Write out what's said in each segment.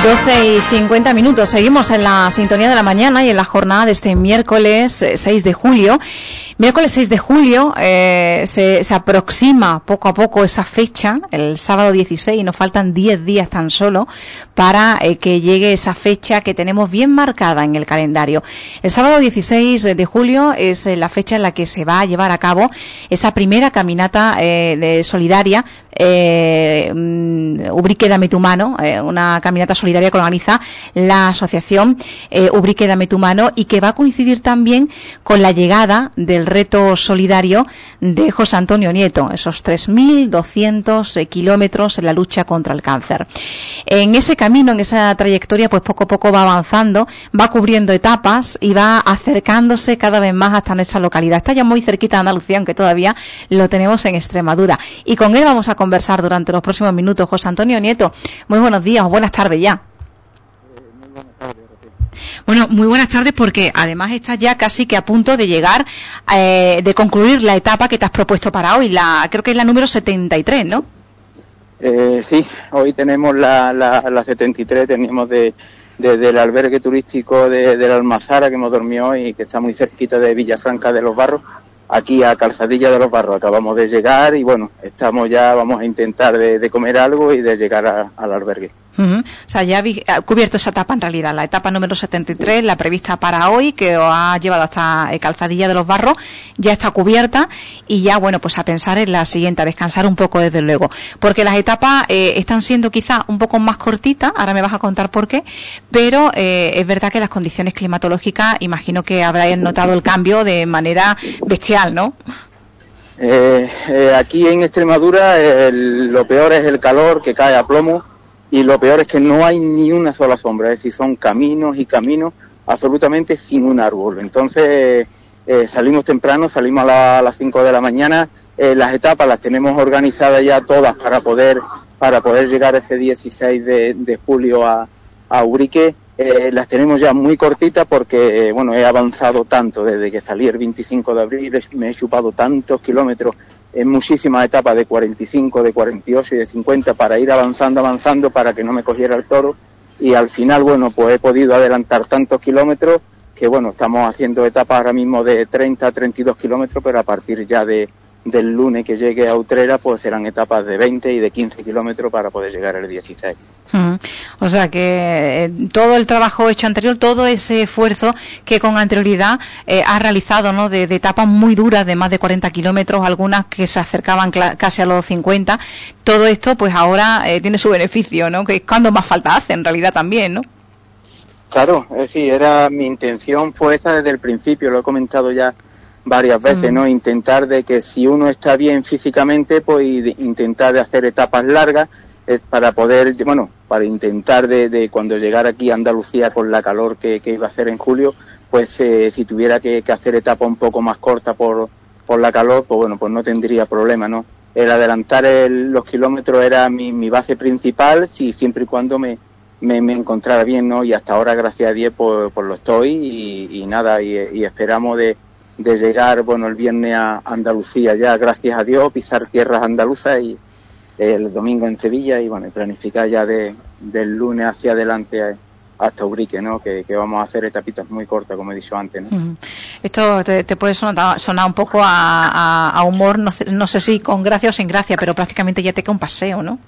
12:50. Seguimos en la sintonía de la mañana y en la jornada de este miércoles 6 de julio. Miércoles 6 de julio se aproxima poco a poco esa fecha, el sábado 16, y nos faltan 10 días tan solo para que llegue esa fecha que tenemos bien marcada en el calendario. El sábado 16 de julio es la fecha en la que se va a llevar a cabo esa primera caminata solidaria, Ubrique Dame tu Mano, una caminata solidaria que organiza la asociación Ubrique Dame tu Mano, y que va a coincidir también con la llegada del reto solidario de José Antonio Nieto, esos 3.200 kilómetros en la lucha contra el cáncer. En ese camino, en esa trayectoria, pues poco a poco va avanzando, va cubriendo etapas y va acercándose cada vez más hasta nuestra localidad. Está ya muy cerquita de Andalucía, aunque todavía lo tenemos en Extremadura. Y con él vamos a conversar durante los próximos minutos. José Antonio Nieto, muy buenos días o buenas tardes ya. Muy buenas tardes. Bueno, muy buenas tardes, porque además estás ya casi que a punto de llegar, de concluir la etapa que te has propuesto para hoy, creo que es la número 73, ¿no? Sí, hoy tenemos la 73, tenemos del albergue turístico de la Almazara, que hemos dormido hoy y que está muy cerquita de Villafranca de los Barros, aquí a Calzadilla de los Barros. Acabamos de llegar y bueno, vamos a intentar de comer algo y de llegar al albergue. O sea, ya habéis cubierto esa etapa en realidad, la etapa número 73, la prevista para hoy, que os ha llevado hasta Calzadilla de los Barros, ya está cubierta, y ya, bueno, pues a pensar en la siguiente, a descansar un poco desde luego, porque las etapas están siendo quizá un poco más cortitas, ahora me vas a contar por qué, pero es verdad que las condiciones climatológicas, imagino que habréis notado el cambio de manera bestial, ¿no? Aquí en Extremadura lo peor es el calor, que cae a plomo, y lo peor es que no hay ni una sola sombra, es decir, son caminos y caminos absolutamente sin un árbol. Entonces salimos temprano, salimos a las 5 de la mañana, las etapas las tenemos organizadas ya todas para poder llegar ese 16 de julio a Ubrique. Las tenemos ya muy cortitas porque, bueno, he avanzado tanto desde que salí el 25 de abril, me he chupado tantos kilómetros en muchísimas etapas de 45, de 48 y de 50 para ir avanzando para que no me cogiera el toro, y al final, bueno, pues he podido adelantar tantos kilómetros que, bueno, estamos haciendo etapas ahora mismo de 30 a 32 kilómetros, pero a partir ya del lunes que llegue a Utrera, pues serán etapas de 20 y de 15 kilómetros para poder llegar el 16. O sea que todo el trabajo hecho anterior, todo ese esfuerzo que con anterioridad has realizado, ¿no? De etapas muy duras de más de 40 kilómetros, algunas que se acercaban casi a los 50, todo esto pues ahora tiene su beneficio, ¿no? Que es cuando más falta hace en realidad también, ¿no? Claro, es decir, mi intención fue esa desde el principio, lo he comentado ya varias veces, ¿no? Intentar de que si uno está bien físicamente, pues intentar de hacer etapas largas, para poder, bueno, para intentar de cuando llegara aquí a Andalucía con la calor que iba a hacer en julio, pues si tuviera que hacer etapas un poco más cortas por la calor, pues bueno, pues no tendría problema, ¿no? El adelantar los kilómetros era mi base principal, siempre y cuando me encontrara bien, ¿no? Y hasta ahora, gracias a Dios, pues lo estoy, y nada, y esperamos de llegar, bueno, el viernes a Andalucía ya, gracias a Dios, pisar tierras andaluzas, y el domingo en Sevilla, y bueno, planificar ya del lunes hacia adelante hasta Ubrique, ¿no? Que vamos a hacer etapitas muy cortas, como he dicho antes, ¿no? Esto te puede sonar un poco a humor, no sé si con gracia o sin gracia, pero prácticamente ya te queda un paseo, ¿no?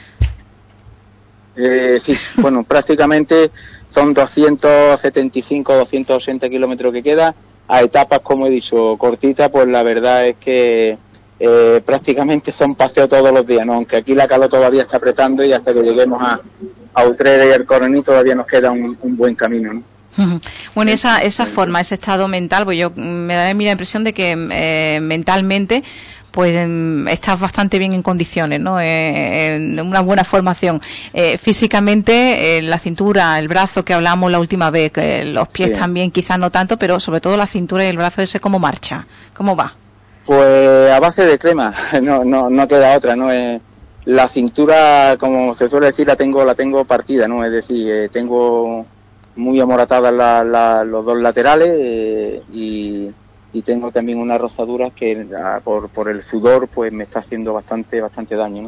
Sí, bueno, prácticamente son 275, 280 kilómetros que queda, a etapas, como he dicho, cortitas, pues la verdad es que prácticamente son paseos todos los días, ¿no? Aunque aquí la calor todavía está apretando, y hasta que lleguemos a Utrera y el Coroní todavía nos queda un buen camino, ¿no? Bueno, esa forma, ese estado mental, pues me da la impresión de que mentalmente pues estás bastante bien en condiciones, ¿no? En una buena formación. Físicamente, la cintura, el brazo que hablamos la última vez, los pies sí, también quizás no tanto, pero sobre todo la cintura y el brazo ese, ¿cómo marcha? ¿Cómo va? Pues a base de crema, no queda otra, ¿no? La cintura, como se suele decir, la tengo partida, ¿no? Es decir, tengo muy amoratadas los dos laterales, y tengo también unas rozaduras que por el sudor pues me está haciendo bastante daño, ¿no?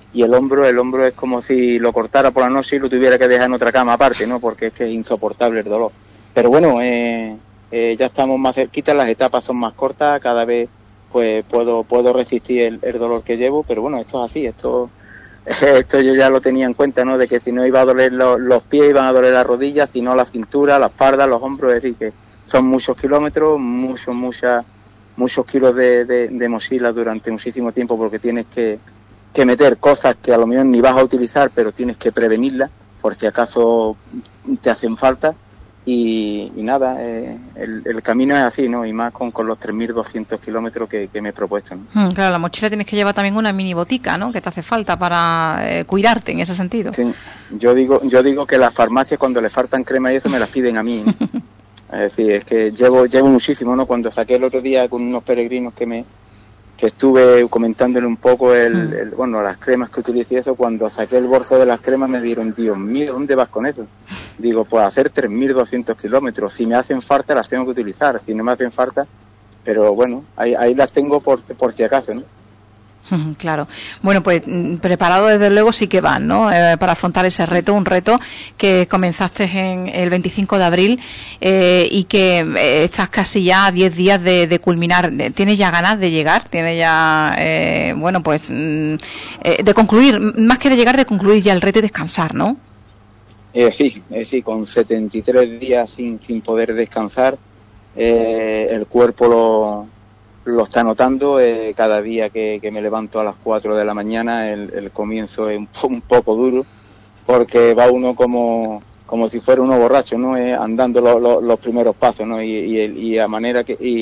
y el hombro es como si lo cortara por la noche y lo tuviera que dejar en otra cama aparte, ¿no? Porque es que es insoportable el dolor. Pero bueno, ya estamos más cerquita, las etapas son más cortas, cada vez pues puedo resistir el dolor que llevo, pero bueno, esto es así, esto yo ya lo tenía en cuenta, ¿no? De que si no iba a doler los pies, iban a doler las rodillas, si no la cintura, la espalda, los hombros, es decir, que son muchos kilómetros, muchos kilos de mochila durante muchísimo tiempo, porque tienes que meter cosas que a lo mejor ni vas a utilizar, pero tienes que prevenirlas, por si acaso te hacen falta. Y nada, el camino es así, ¿no? Y más con los 3.200 kilómetros que me he propuesto, ¿no? Claro, la mochila tienes que llevar también una mini botica, ¿no? Que te hace falta para cuidarte en ese sentido. Sí, yo digo que las farmacias cuando le faltan crema y eso me las piden a mí, ¿no? Es decir, es que llevo muchísimo, ¿no? Cuando saqué el otro día con unos peregrinos que estuve comentándole un poco bueno, las cremas que utilicé y eso, cuando saqué el bolso de las cremas me dijeron, Dios mío, ¿dónde vas con eso? Digo, pues hacer 3.200 kilómetros, si me hacen falta las tengo que utilizar, si no me hacen falta, pero bueno, ahí las tengo por si acaso, ¿no? Claro. Bueno, pues preparado desde luego sí que van, ¿no? Para afrontar ese reto, un reto que comenzaste en el 25 de abril y que estás casi ya a 10 días de culminar. ¿Tienes ya ganas de llegar? ¿Tienes ya, bueno, pues de concluir, más que de llegar, de concluir ya el reto y descansar, ¿no? Sí, con 73 días sin poder descansar, el cuerpo lo está notando. Cada día que me levanto a las 4 de la mañana el comienzo es un poco duro, porque va uno como si fuera uno borracho, ¿no? Andando los primeros pasos, ¿no? Y a manera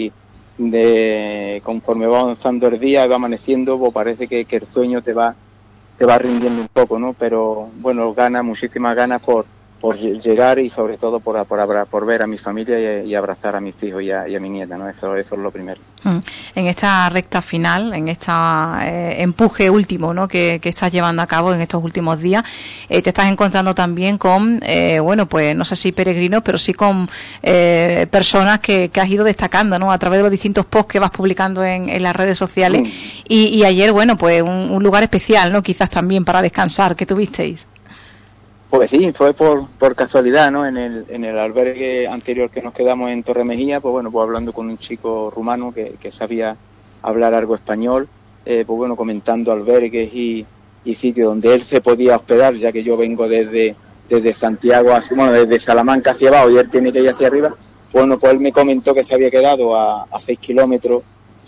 conforme va avanzando el día, va amaneciendo, pues parece que el sueño te va rindiendo un poco, ¿no? Pero bueno, muchísimas ganas por llegar y sobre todo por ver a mi familia y abrazar a mis hijos y a mi nieta, ¿no? Eso es lo primero. En esta recta final, en este empuje último, ¿no? que estás llevando a cabo en estos últimos días, te estás encontrando también con, bueno, pues no sé si peregrinos, pero sí con personas que has ido destacando, ¿no? A través de los distintos posts que vas publicando en las redes sociales. Y ayer, bueno, pues un lugar especial, ¿no? Quizás también para descansar, que tuvisteis. Pues sí, fue por casualidad, ¿no? En el albergue anterior que nos quedamos en Torremejía, pues bueno, pues hablando con un chico rumano que sabía hablar algo español, pues bueno, comentando albergues y sitios donde él se podía hospedar, ya que yo vengo desde Santiago, desde Salamanca hacia abajo y él tiene que ir hacia arriba. Bueno, pues él me comentó que se había quedado a 6 kilómetros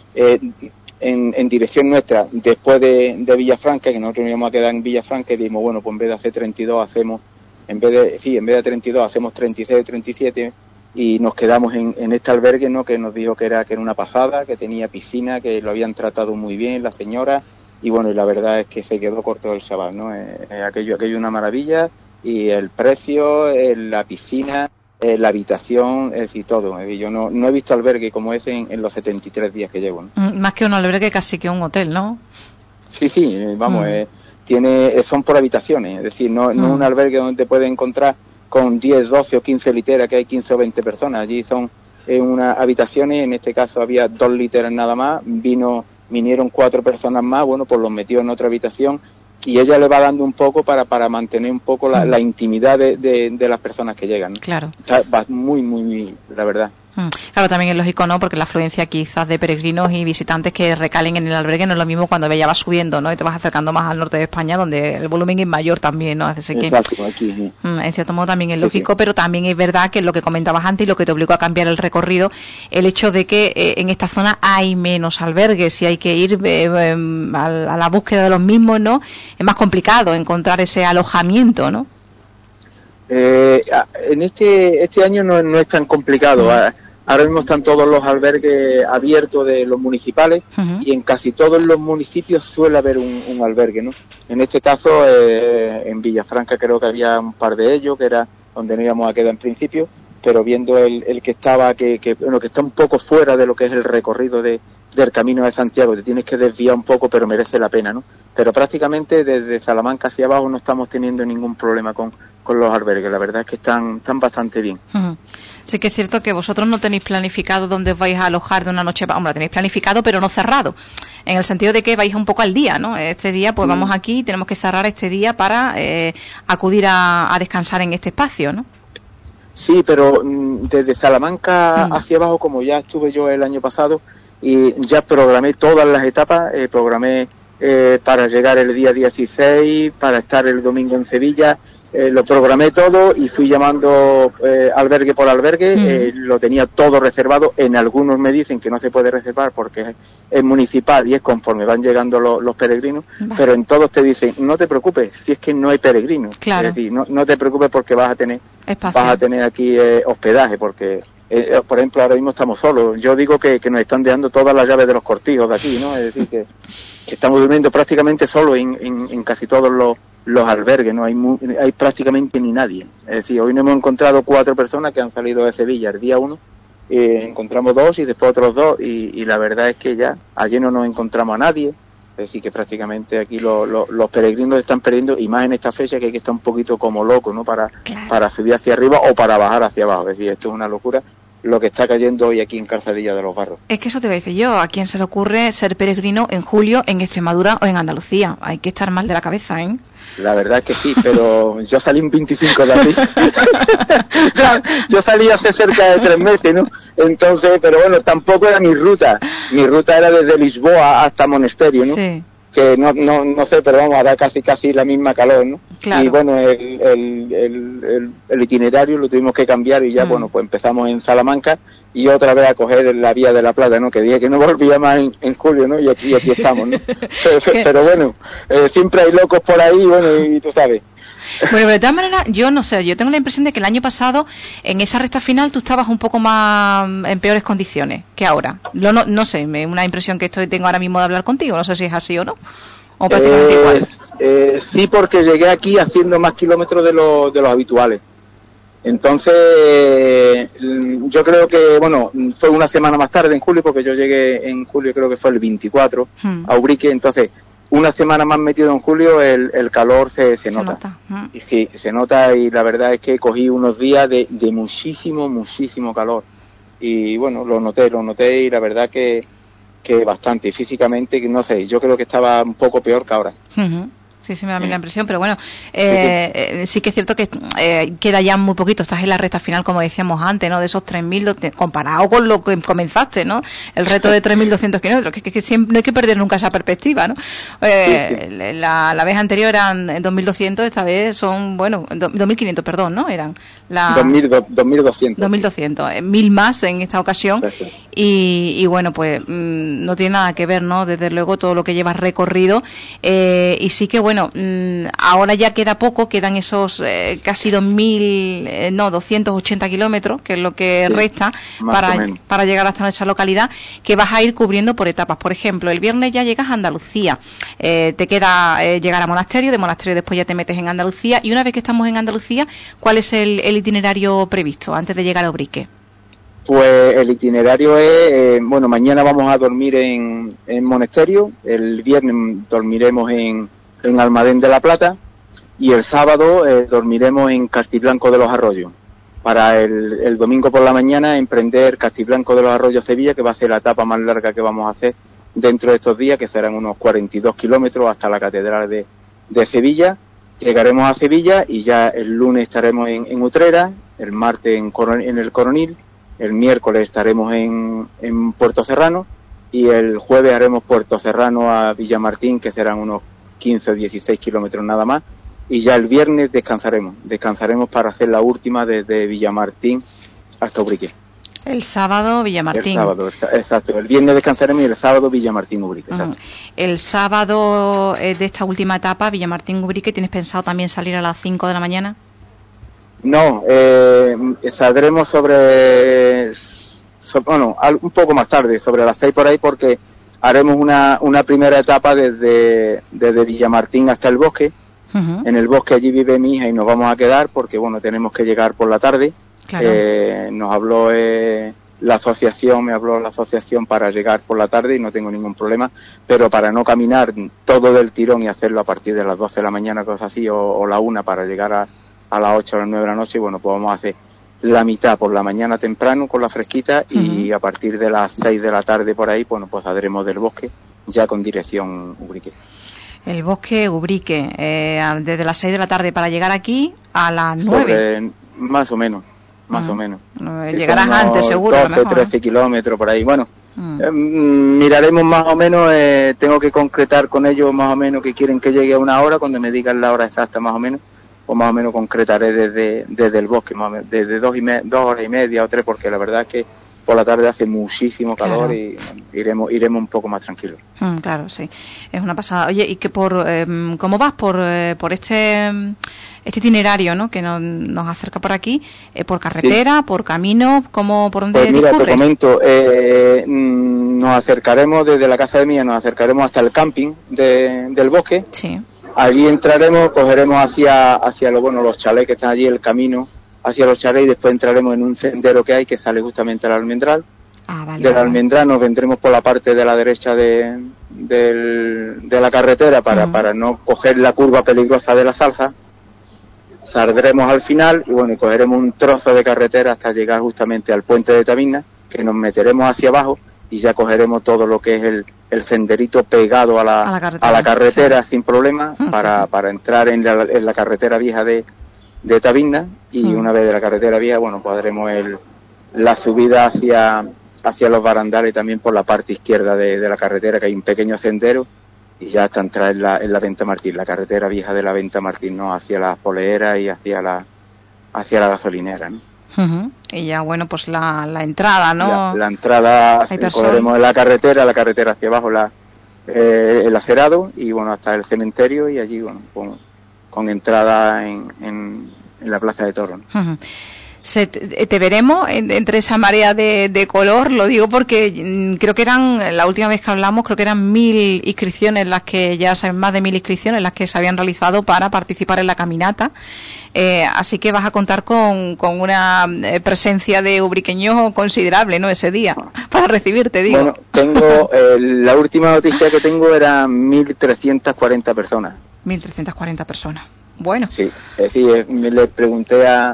en dirección nuestra, después de Villafranca, que nosotros nos íbamos a quedar en Villafranca, y dijimos, bueno, pues en vez de hacer 32 en vez de 32 hacemos 36 o 37, y nos quedamos en este albergue, ¿no? Que nos dijo que era una pasada, que tenía piscina, que lo habían tratado muy bien la señora, y bueno, y la verdad es que se quedó corto el chaval, ¿no? Aquello una maravilla, y el precio, la piscina, la habitación, es decir, todo. Yo no he visto albergue como ese en los 73 días que llevo, ¿no? Más que un albergue, casi que un hotel, ¿no? Sí, vamos, son por habitaciones, es decir, no un albergue donde te puedes encontrar con 10, 12 o 15 literas, que hay 15 o 20 personas. Allí son unas habitaciones, en este caso había 2 literas nada más, vinieron 4 personas más, bueno, pues los metió en otra habitación, y ella le va dando un poco para mantener un poco la intimidad de las personas que llegan, ¿no? Claro. Va muy, la verdad. Claro, también es lógico, ¿no? Porque la afluencia quizás de peregrinos y visitantes que recalen en el albergue no es lo mismo cuando ya vas subiendo, ¿no? Y te vas acercando más al norte de España, donde el volumen es mayor también, ¿no? Así que, exacto, aquí sí. En cierto modo también es lógico, pero también es verdad que lo que comentabas antes y lo que te obligó a cambiar el recorrido, el hecho de que en esta zona hay menos albergues y hay que ir a la búsqueda de los mismos, ¿no? Es más complicado encontrar ese alojamiento, ¿no? En este año no es tan complicado. Ahora mismo están todos los albergues abiertos de los municipales, y en casi todos los municipios suele haber un albergue, ¿no? En este caso, en Villafranca creo que había un par de ellos, que era donde nos íbamos a quedar en principio, pero viendo el que estaba, que está un poco fuera de lo que es el recorrido del Camino de Santiago, te tienes que desviar un poco, pero merece la pena, ¿no? Pero prácticamente desde Salamanca hacia abajo no estamos teniendo ningún problema con los albergues, la verdad es que están bastante bien. Sí que es cierto que vosotros no tenéis planificado dónde os vais a alojar de una noche, hombre, lo tenéis planificado pero no cerrado, en el sentido de que vais un poco al día, ¿no? Este día pues vamos aquí, tenemos que cerrar este día para acudir a descansar en este espacio, ¿no? Sí, pero desde Salamanca hacia abajo, como ya estuve yo el año pasado, y ya programé todas las etapas, programé para llegar el día 16, para estar el domingo en Sevilla, lo programé todo y fui llamando albergue por albergue, lo tenía todo reservado. En algunos me dicen que no se puede reservar porque es municipal y es conforme van llegando los peregrinos, pero en todos te dicen, no te preocupes, si es que no hay peregrinos, claro. Es decir, no te preocupes porque vas a tener aquí hospedaje, porque por ejemplo ahora mismo estamos solos. Yo digo que nos están dejando todas las llaves de los cortijos de aquí, ¿no? Es decir, que estamos durmiendo prácticamente solos en casi todos los albergues, no hay prácticamente ni nadie. Es decir, hoy no hemos encontrado 4 personas que han salido de Sevilla el día 1, encontramos 2 y después otros 2, y la verdad es que ya ayer no nos encontramos a nadie. Es decir, que prácticamente aquí los peregrinos están perdiendo, y más en esta fecha que hay que estar un poquito como loco, ¿no? Para subir hacia arriba o para bajar hacia abajo. Es decir, esto es una locura lo que está cayendo hoy aquí en Calzadilla de los Barros. Es que eso te voy a decir yo, ¿a quién se le ocurre ser peregrino en julio en Extremadura o en Andalucía? Hay que estar mal de la cabeza, ¿eh? La verdad es que sí, pero yo salí un 25 de abril. yo salí hace cerca de 3 meses, ¿no? Entonces, pero bueno, tampoco era mi ruta. Mi ruta era desde Lisboa hasta Monesterio, ¿no? Sí. Que no sé, pero vamos a dar casi la misma calor, ¿no? Claro. Y bueno, el itinerario lo tuvimos que cambiar y ya, bueno, pues empezamos en Salamanca y otra vez a coger la Vía de la Plata, ¿no? Que dije que no volvía más en julio, ¿no? Y aquí estamos, ¿no? pero bueno, siempre hay locos por ahí, bueno, y tú sabes. Bueno, pero de todas maneras, yo no sé, yo tengo la impresión de que el año pasado, en esa recta final, tú estabas un poco más en peores condiciones que ahora. No sé, una impresión que tengo ahora mismo de hablar contigo, no sé si es así o no, o prácticamente igual. Sí, porque llegué aquí haciendo más kilómetros de los habituales. Entonces, yo creo que, bueno, fue una semana más tarde en julio, porque yo llegué en julio, creo que fue el 24, a Ubrique. Entonces, una semana más metido en julio, el calor se nota. Y sí, se nota, y la verdad es que cogí unos días de muchísimo calor. Y bueno, lo noté, y la verdad que bastante. Y físicamente, no sé, yo creo que estaba un poco peor que ahora. Sí, me da la impresión, pero bueno, sí que es cierto que queda ya muy poquito, estás en la recta final, como decíamos antes, ¿no? De esos 3.000, comparado con lo que comenzaste, ¿no? El reto de 3.200 kilómetros, que siempre, no hay que perder nunca esa perspectiva, ¿no? La vez anterior eran 2.200, esta vez son, bueno, 2.500, perdón, ¿no? Eran 2.200. 2.200, 1.000 más en esta ocasión. Y bueno, pues no tiene nada que ver, ¿no? Desde luego todo lo que llevas recorrido, y sí que bueno, ahora ya queda poco, quedan esos casi 280 kilómetros, que es lo que resta para llegar hasta nuestra localidad, que vas a ir cubriendo por etapas. Por ejemplo, el viernes ya llegas a Andalucía, te queda llegar a Monasterio, de Monasterio después ya te metes en Andalucía, y una vez que estamos en Andalucía, ¿cuál es el itinerario previsto antes de llegar a Ubrique? Pues el itinerario es, bueno, mañana vamos a dormir en Monesterio, el viernes dormiremos en Almadén de la Plata, y el sábado dormiremos en Castiblanco de los Arroyos, para el domingo por la mañana emprender Castiblanco de los Arroyos Sevilla, que va a ser la etapa más larga que vamos a hacer dentro de estos días, que serán unos 42 kilómetros hasta la Catedral de Sevilla. Llegaremos a Sevilla y ya el lunes estaremos en Utrera, el martes en el Coronil, el miércoles estaremos en Puerto Serrano, y el jueves haremos Puerto Serrano a Villamartín, que serán unos 15 o 16 kilómetros nada más, y ya el viernes descansaremos para hacer la última desde Villamartín hasta Ubrique. El sábado Villamartín. El sábado, exacto. El viernes descansaremos y el sábado Villamartín Ubrique, exacto. El sábado de esta última etapa, Villamartín Ubrique, ¿tienes pensado también salir a las 5 de la mañana? No, saldremos un poco más tarde, sobre las 6 por ahí, porque haremos una primera etapa desde Villamartín hasta el bosque. En el bosque allí vive mi hija y nos vamos a quedar porque, bueno, tenemos que llegar por la tarde. Claro. Nos habló la asociación para llegar por la tarde y no tengo ningún problema, pero para no caminar todo del tirón y hacerlo a partir de las 12 de la mañana, cosas así, o la 1 para llegar a las 8 o las 9 de la noche, bueno, pues vamos a hacer la mitad por la mañana temprano con la fresquita y a partir de las 6 de la tarde por ahí, bueno, pues saldremos del bosque ya con dirección Ubrique. El bosque Ubrique, desde las 6 de la tarde para llegar aquí a las 9. Más o menos. Llegarás antes, seguro. 12, 13 kilómetros por ahí. Bueno, miraremos más o menos, tengo que concretar con ellos más o menos que quieren que llegue a una hora, cuando me digan la hora exacta más o menos, pues más o menos concretaré desde el bosque, más o menos, desde 2 horas y media o 3, porque la verdad es que por la tarde hace muchísimo calor, y iremos un poco más tranquilos. Claro, sí, es una pasada. Oye, ¿y que cómo vas por este itinerario, ¿no?, que nos acerca por aquí? ¿Por carretera, por camino? ¿Por dónde pues mira, discurres? Te comento, nos acercaremos desde la casa de Mía, nos acercaremos hasta el camping del bosque. Sí. Allí entraremos, cogeremos hacia los chalés que están allí, el camino hacia los chalés, y después entraremos en un sendero que hay que sale justamente al almendral. Del almendral nos vendremos por la parte de la derecha de la carretera para no coger la curva peligrosa de la Salza. Saldremos al final y bueno, cogeremos un trozo de carretera hasta llegar justamente al puente de Taberna, que nos meteremos hacia abajo y ya cogeremos todo lo que es el senderito pegado a la carretera sin problema, para entrar en la carretera vieja de Taberna, y una vez de la carretera vieja, bueno, pues haremos la subida hacia los barandales también por la parte izquierda de la carretera, que hay un pequeño sendero, y ya hasta entrar en la Venta Martín, la carretera vieja de la Venta Martín, ¿no?, hacia las poleeras y hacia la gasolinera, ¿no? Y ya, bueno, pues la entrada, ¿no? La entrada, cogeremos en la carretera hacia abajo el acerado, y bueno, hasta el cementerio, y allí, bueno, con entrada en la Plaza de Toros, ¿no? Te veremos entre esa marea de color, lo digo porque creo que la última vez que hablamos, creo que eran 1000 inscripciones más de 1000 inscripciones las que se habían realizado para participar en la caminata, así que vas a contar con una presencia de ubriqueños considerable, ¿no?, ese día, para recibirte, digo. Bueno, tengo, la última noticia que tengo eran 1340 personas. 1340 personas, bueno. Sí, es decir, le pregunté a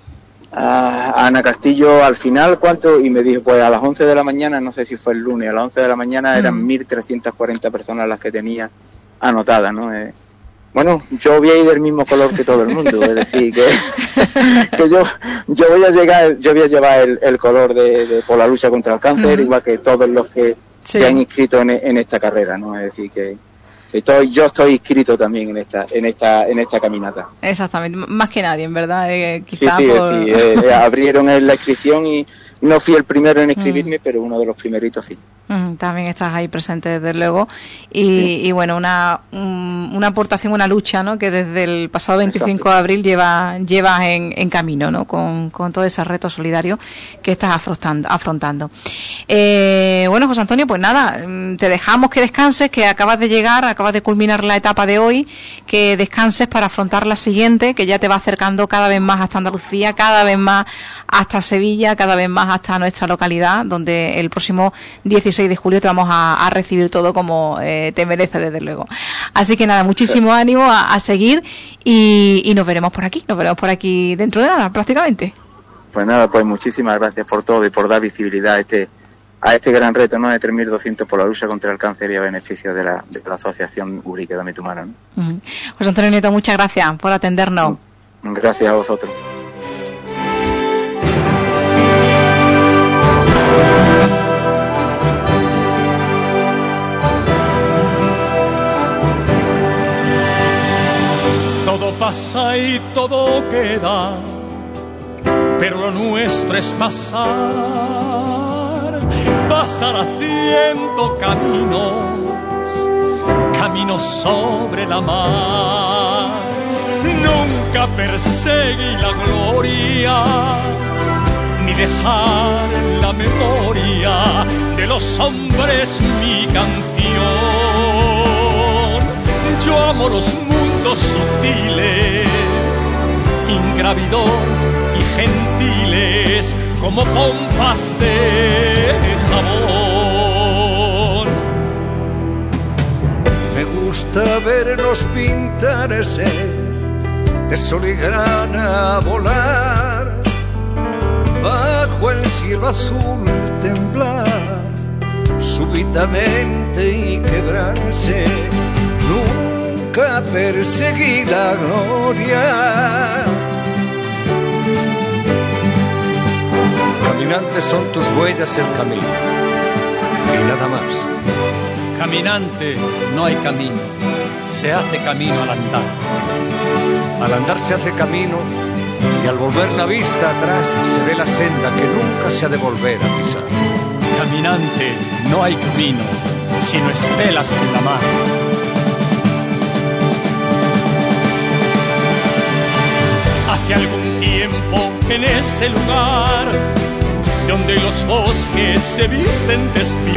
Ana Castillo al final cuánto, y me dijo, pues a las 11 de la mañana, no sé si fue el lunes, a las 11 de la mañana eran 1340 personas las que tenía anotadas, ¿no? Bueno, yo voy a ir del mismo color que todo el mundo, es decir, que yo voy a llevar el color por la lucha contra el cáncer, igual que todos los que se han inscrito en esta carrera, ¿no? Es decir, que yo estoy inscrito también en esta caminata. Exactamente, más que nadie, en verdad. Abrieron la inscripción y no fui el primero en inscribirme, pero uno de los primeritos sí. También estás ahí presente, desde luego. Y bueno, una aportación, una lucha, ¿no?, que desde el pasado 25 de abril llevas en camino, ¿no?, con todo ese reto solidario que estás afrontando. Bueno, José Antonio, pues nada, te dejamos que descanses, que acabas de culminar la etapa de hoy, que descanses para afrontar la siguiente, que ya te va acercando cada vez más hasta Andalucía, cada vez más hasta Sevilla, cada vez más hasta nuestra localidad, donde el próximo 16 de julio te vamos a recibir todo como te merece, desde luego. Así que nada, muchísimo ánimo a seguir, y nos veremos por aquí dentro de nada, prácticamente. Pues nada, pues muchísimas gracias por todo y por dar visibilidad a este gran reto, ¿no?, de 3.200 por la lucha contra el cáncer y a beneficio de la Asociación Ubrique de Ametumano, ¿no? José Antonio Nieto, muchas gracias por atendernos. Gracias a vosotros. Todo pasa y todo queda, pero lo nuestro es pasar haciendo caminos sobre la mar. Nunca perseguí la gloria, ni dejar en la memoria de los hombres mi canción. Yo amo los mundos sutiles, ingrávidos y gentiles, como pompas de jabón. Me gusta verlos pintarse de sol y grana, volar vio el cielo azul temblar súbitamente y quebrarse. Nunca perseguí la gloria. Caminantes son tus huellas el camino y nada más. Caminante, no hay camino, se hace camino al andar. Al andar se hace camino y al volver la vista atrás se ve la senda que nunca se ha de volver a pisar. Caminante, no hay camino, sino estelas en la mar. Hace algún tiempo en ese lugar donde los bosques se visten de espinas,